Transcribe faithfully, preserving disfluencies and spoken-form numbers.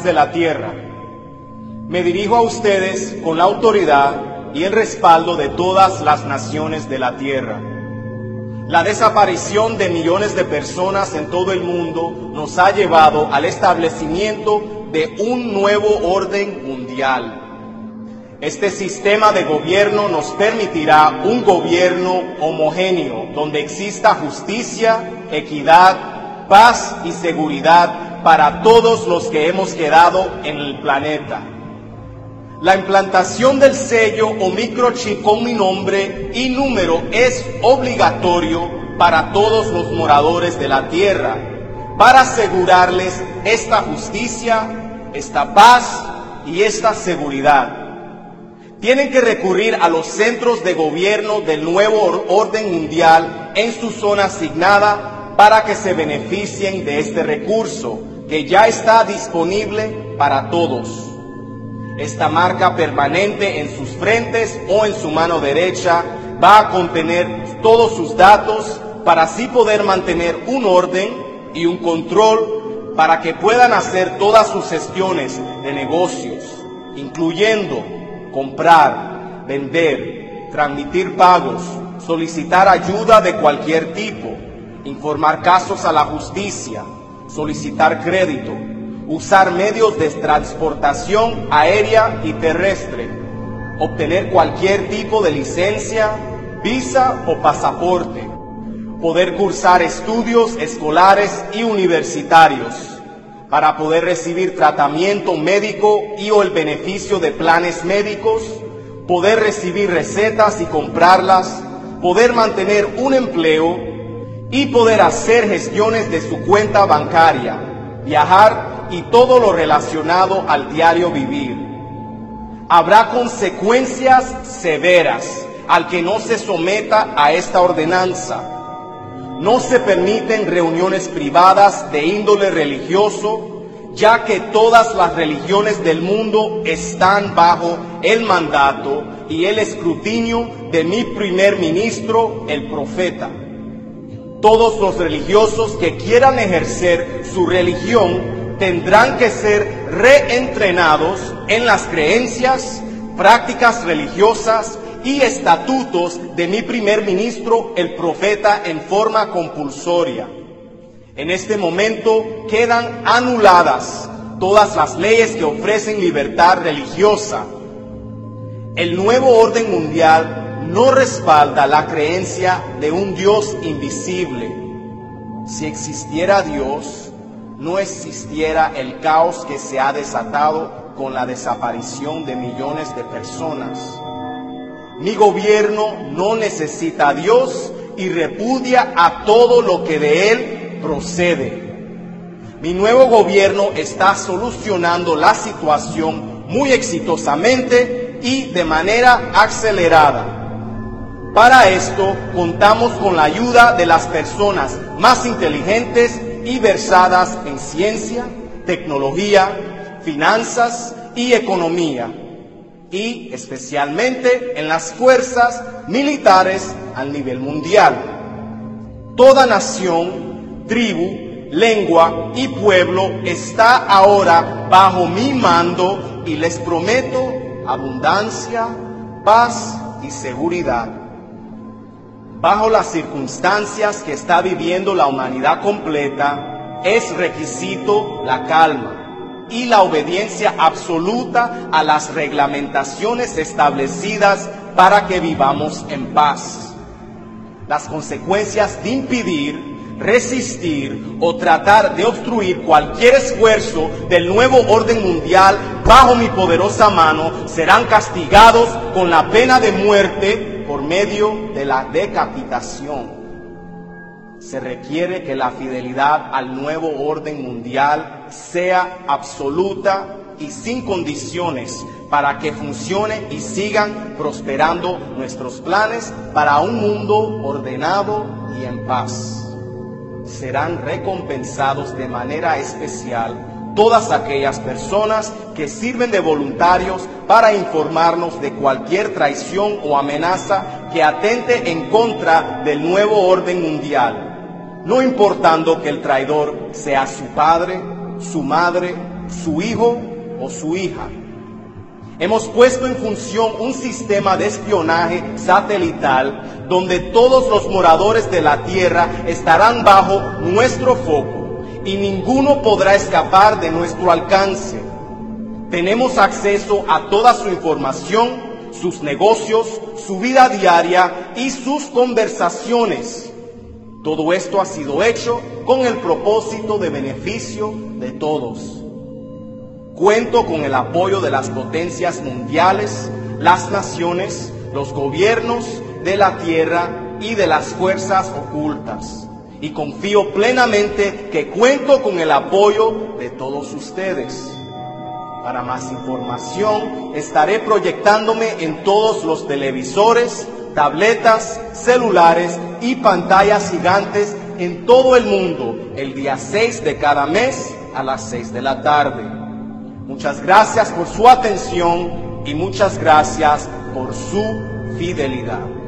de la tierra. Me dirijo a ustedes con la autoridad y el respaldo de todas las naciones de la tierra. La desaparición de millones de personas en todo el mundo nos ha llevado al establecimiento de un nuevo orden mundial. Este sistema de gobierno nos permitirá un gobierno homogéneo, donde exista justicia, equidad, paz y seguridad para todos los que hemos quedado en el planeta. La implantación del sello o microchip con mi nombre y número es obligatorio para todos los moradores de la Tierra, para asegurarles esta justicia, esta paz y esta seguridad. Tienen que recurrir a los centros de gobierno del nuevo orden mundial en su zona asignada para que se beneficien de este recurso, que ya está disponible para todos. Esta marca permanente en sus frentes o en su mano derecha va a contener todos sus datos para así poder mantener un orden y un control para que puedan hacer todas sus gestiones de negocios, incluyendo comprar, vender, transmitir pagos, solicitar ayuda de cualquier tipo, informar casos a la justicia, solicitar crédito, usar medios de transportación aérea y terrestre, obtener cualquier tipo de licencia, visa o pasaporte, poder cursar estudios escolares y universitarios, para poder recibir tratamiento médico y o el beneficio de planes médicos, poder recibir recetas y comprarlas, poder mantener un empleo y poder hacer gestiones de su cuenta bancaria, viajar y todo lo relacionado al diario vivir. Habrá consecuencias severas al que no se someta a esta ordenanza. No se permiten reuniones privadas de índole religioso, ya que todas las religiones del mundo están bajo el mandato y el escrutinio de mi primer ministro, el profeta. Todos los religiosos que quieran ejercer su religión tendrán que ser reentrenados en las creencias, prácticas religiosas y estatutos de mi primer ministro, el profeta, en forma compulsoria. En este momento quedan anuladas todas las leyes que ofrecen libertad religiosa. El nuevo orden mundial no respalda la creencia de un Dios invisible. Si existiera Dios, no existiera el caos que se ha desatado con la desaparición de millones de personas. Mi gobierno no necesita a Dios y repudia a todo lo que de Él procede. Mi nuevo gobierno está solucionando la situación muy exitosamente y de manera acelerada. Para esto contamos con la ayuda de las personas más inteligentes y versadas en ciencia, tecnología, finanzas y economía, y especialmente en las fuerzas militares a nivel mundial. Toda nación, tribu, lengua y pueblo está ahora bajo mi mando y les prometo abundancia, paz y seguridad. Bajo las circunstancias que está viviendo la humanidad completa, es requisito la calma y la obediencia absoluta a las reglamentaciones establecidas para que vivamos en paz. Las consecuencias de impedir, resistir o tratar de obstruir cualquier esfuerzo del nuevo orden mundial bajo mi poderosa mano serán castigados con la pena de muerte por medio de la decapitación. Se requiere que la fidelidad al nuevo orden mundial sea absoluta y sin condiciones para que funcione y sigan prosperando nuestros planes para un mundo ordenado y en paz. Serán recompensados de manera especial todas aquellas personas que sirven de voluntarios para informarnos de cualquier traición o amenaza que atente en contra del nuevo orden mundial, no importando que el traidor sea su padre, su madre, su hijo o su hija. Hemos puesto en función un sistema de espionaje satelital donde todos los moradores de la Tierra estarán bajo nuestro foco y ninguno podrá escapar de nuestro alcance. Tenemos acceso a toda su información, sus negocios, su vida diaria y sus conversaciones. Todo esto ha sido hecho con el propósito de beneficio de todos. Cuento con el apoyo de las potencias mundiales, las naciones, los gobiernos de la Tierra y de las fuerzas ocultas. Y confío plenamente que cuento con el apoyo de todos ustedes. Para más información, estaré proyectándome en todos los televisores, tabletas, celulares y pantallas gigantes en todo el mundo el día seis de cada mes a las seis de la tarde. Muchas gracias por su atención y muchas gracias por su fidelidad.